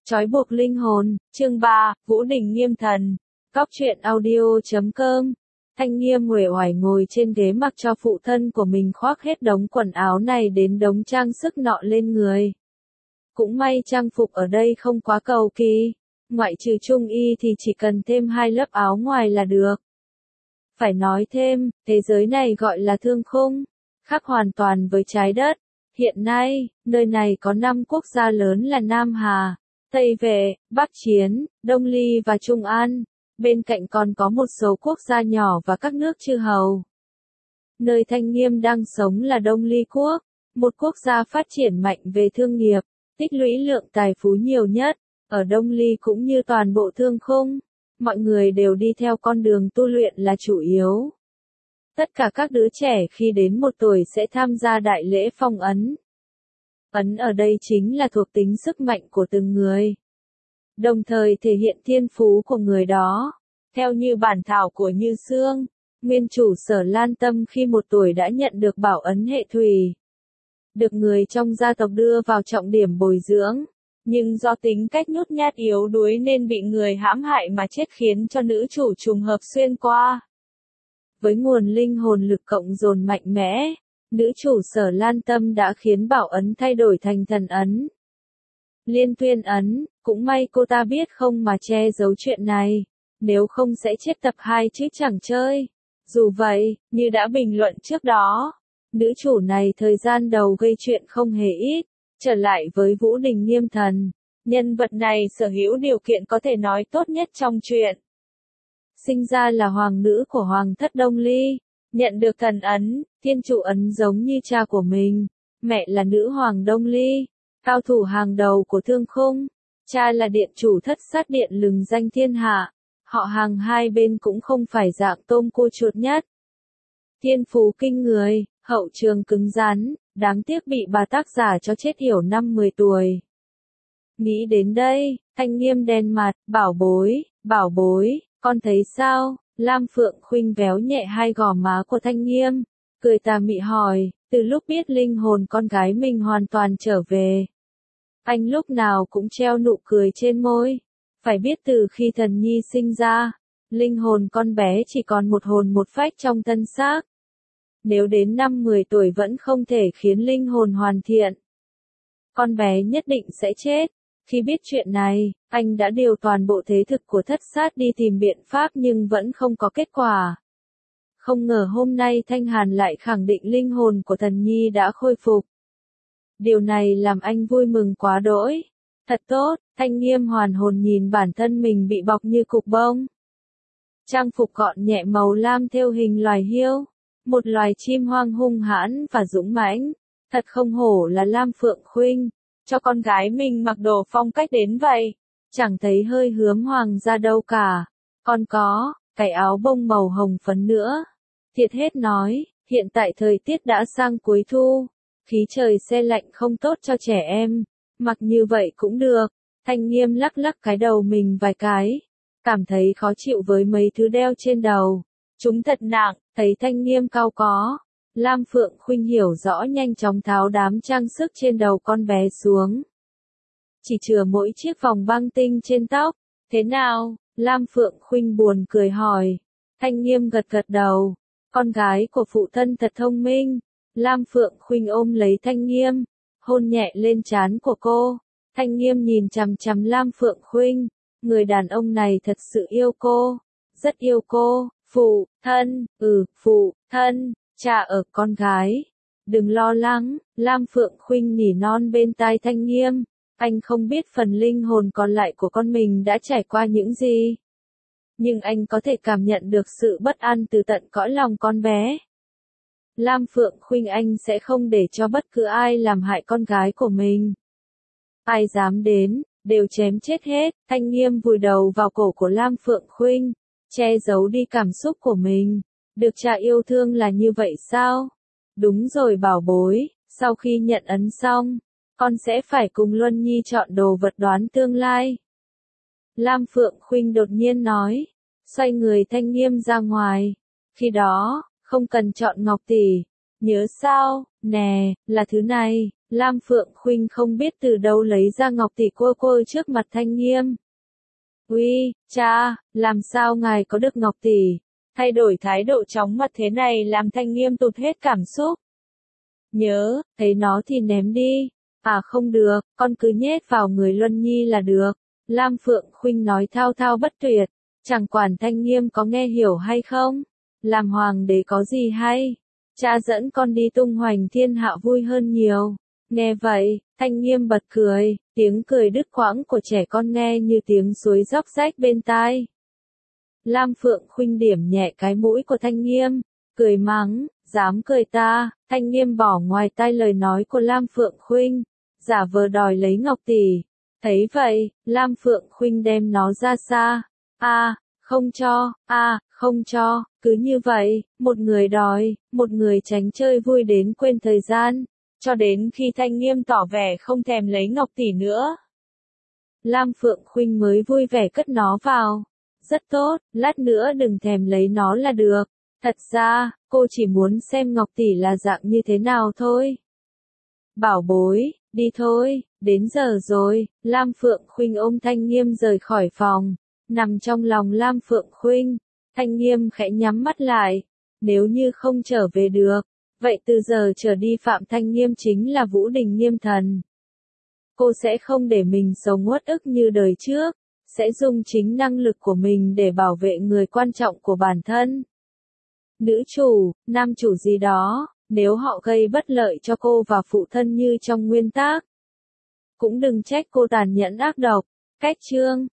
Trói buộc linh hồn, chương 3, Vũ Đình Nghiêm Thần. Cóc truyện audio.com. Thanh Nghiêm uể oải ngồi trên ghế mặc cho phụ thân của mình khoác hết đống quần áo này đến đống trang sức nọ lên người. Cũng may trang phục ở đây không quá cầu kỳ, ngoại trừ trung y thì chỉ cần thêm 2 lớp áo ngoài là được. Phải nói thêm, thế giới này gọi là thương khung, khác hoàn toàn với trái đất. Hiện nay, nơi này có 5 quốc gia lớn là Nam Hà, Tây Vệ, Bắc Chiến, Đông Ly và Trung An. Bên cạnh còn có một số quốc gia nhỏ và các nước chư hầu. Nơi Thanh Nghiêm đang sống là Đông Ly quốc, một quốc gia phát triển mạnh về thương nghiệp, tích lũy lượng tài phú nhiều nhất. Ở Đông Ly cũng như toàn bộ thương khung, mọi người đều đi theo con đường tu luyện là chủ yếu. Tất cả các đứa trẻ khi đến 1 tuổi sẽ tham gia đại lễ phong ấn. Ấn ở đây chính là thuộc tính sức mạnh của từng người, đồng thời thể hiện thiên phú của người đó. Theo như bản thảo của Như Sương, nguyên chủ Sở Lan Tâm khi 1 tuổi đã nhận được bảo ấn hệ thủy. Được người trong gia tộc đưa vào trọng điểm bồi dưỡng, nhưng do tính cách nhút nhát yếu đuối nên bị người hãm hại mà chết khiến cho nữ chủ trùng hợp xuyên qua. Với nguồn linh hồn lực cộng dồn mạnh mẽ, nữ chủ Sở Lan Tâm đã khiến bảo ấn thay đổi thành thần ấn. Liên Tuyên ấn, cũng may cô ta biết không mà che giấu chuyện này, nếu không sẽ chết tập 2 chứ chẳng chơi. Dù vậy, như đã bình luận trước đó, nữ chủ này thời gian đầu gây chuyện không hề ít. Trở lại với Vũ Đình Nghiêm Thần, nhân vật này sở hữu điều kiện có thể nói tốt nhất trong truyện. Sinh ra là hoàng nữ của Hoàng thất Đông Ly, nhận được thần ấn, thiên trụ ấn giống như cha của mình. Mẹ là nữ hoàng Đông Ly, cao thủ hàng đầu của thương khung. Cha là điện chủ thất sát điện lừng danh thiên hạ. Họ hàng hai bên cũng không phải dạng tôm cua chuột nhất. Thiên phú kinh người, hậu trường cứng rắn, đáng tiếc bị bà tác giả cho chết yểu năm 10 tuổi. Nghĩ đến đây, Thanh Nghiêm đen mặt, bảo bối, con thấy sao? Lam Phượng Khuynh véo nhẹ 2 gò má của Thanh Nghiêm, cười tà mị hỏi, từ lúc biết linh hồn con gái mình hoàn toàn trở về. Anh lúc nào cũng treo nụ cười trên môi. Phải biết từ khi Thần Nhi sinh ra, linh hồn con bé chỉ còn một hồn một phách trong thân xác. Nếu đến năm 10 tuổi vẫn không thể khiến linh hồn hoàn thiện, con bé nhất định sẽ chết. Khi biết chuyện này, anh đã điều toàn bộ thế thực của thất sát đi tìm biện pháp nhưng vẫn không có kết quả. Không ngờ hôm nay Thanh Hàn lại khẳng định linh hồn của Thần Nhi đã khôi phục. Điều này làm anh vui mừng quá đỗi. Thật tốt, Thanh Nghiêm hoàn hồn nhìn bản thân mình bị bọc như cục bông. Trang phục gọn nhẹ màu lam thêu hình loài hiêu, một loài chim hoang hung hãn và dũng mãnh. Thật không hổ là Lam Phượng Khuynh, cho con gái mình mặc đồ phong cách đến vậy, chẳng thấy hơi hướm hoàng ra đâu cả. Còn có, cái áo bông màu hồng phấn nữa. Thiệt hết nói, hiện tại thời tiết đã sang cuối thu, khí trời se lạnh không tốt cho trẻ em, mặc như vậy cũng được. Thanh Nghiêm lắc lắc cái đầu mình vài cái, cảm thấy khó chịu với mấy thứ đeo trên đầu. Chúng thật nặng, thấy Thanh Nghiêm cau có. Lam Phượng Khuynh hiểu rõ nhanh chóng tháo đám trang sức trên đầu con bé xuống. Chỉ chừa mỗi chiếc vòng băng tinh trên tóc. Thế nào? Lam Phượng Khuynh buồn cười hỏi. Thanh Nghiêm gật gật đầu. Con gái của phụ thân thật thông minh. Lam Phượng Khuynh ôm lấy Thanh Nghiêm, hôn nhẹ lên trán của cô. Thanh Nghiêm nhìn chằm chằm Lam Phượng Khuynh. Người đàn ông này thật sự yêu cô. Rất yêu cô. Phụ thân. Cha ở con gái. Đừng lo lắng, Lam Phượng Khuynh nỉ non bên tai Thanh Nghiêm. Anh không biết phần linh hồn còn lại của con mình đã trải qua những gì. Nhưng anh có thể cảm nhận được sự bất an từ tận cõi lòng con bé. Lam Phượng Khuynh anh sẽ không để cho bất cứ ai làm hại con gái của mình. Ai dám đến, đều chém chết hết. Thanh Nghiêm vùi đầu vào cổ của Lam Phượng Khuynh, che giấu đi cảm xúc của mình. Được cha yêu thương là như vậy sao? Đúng rồi bảo bối, sau khi nhận ấn xong, con sẽ phải cùng Luân Nhi chọn đồ vật đoán tương lai. Lam Phượng Khuynh đột nhiên nói, xoay người Thanh Nghiêm ra ngoài. Khi đó, không cần chọn ngọc tỷ. Nhớ sao, nè, là thứ này. Lam Phượng Khuynh không biết từ đâu lấy ra ngọc tỷ cô trước mặt Thanh Nghiêm. Uy, cha, làm sao ngài có được ngọc tỷ? Thay đổi thái độ chóng mặt thế này làm Thanh Nghiêm tụt hết cảm xúc. Nhớ, thấy nó thì ném đi. À không được, con cứ nhét vào người Luân Nhi là được. Lam Phượng Khuynh nói thao thao bất tuyệt. Chẳng quản Thanh Nghiêm có nghe hiểu hay không. Làm hoàng đế có gì hay. Cha dẫn con đi tung hoành thiên hạ vui hơn nhiều. Nghe vậy, Thanh Nghiêm bật cười, tiếng cười đứt quãng của trẻ con nghe như tiếng suối róc rách bên tai. Lam Phượng Khuynh điểm nhẹ cái mũi của Thanh Nghiêm, cười mắng, dám cười ta. Thanh Nghiêm bỏ ngoài tai lời nói của Lam Phượng Khuynh, giả vờ đòi lấy ngọc tỷ. Thấy vậy, Lam Phượng Khuynh đem nó ra xa. Không cho, không cho, cứ như vậy, một người đòi, một người tránh chơi vui đến quên thời gian, cho đến khi Thanh Nghiêm tỏ vẻ không thèm lấy ngọc tỷ nữa. Lam Phượng Khuynh mới vui vẻ cất nó vào. Rất tốt, lát nữa đừng thèm lấy nó là được. Thật ra, cô chỉ muốn xem ngọc tỷ là dạng như thế nào thôi. Bảo bối, đi thôi, đến giờ rồi. Lam Phượng Khuynh ôm Thanh Nghiêm rời khỏi phòng. Nằm trong lòng Lam Phượng Khuynh, Thanh Nghiêm khẽ nhắm mắt lại. Nếu như không trở về được, vậy từ giờ trở đi Phạm Thanh Nghiêm chính là Vũ Đình Nghiêm Thần. Cô sẽ không để mình sống uất ức như đời trước, sẽ dùng chính năng lực của mình để bảo vệ người quan trọng của bản thân. Nữ chủ, nam chủ gì đó, nếu họ gây bất lợi cho cô và phụ thân như trong nguyên tác, cũng đừng trách cô tàn nhẫn ác độc. Cách chương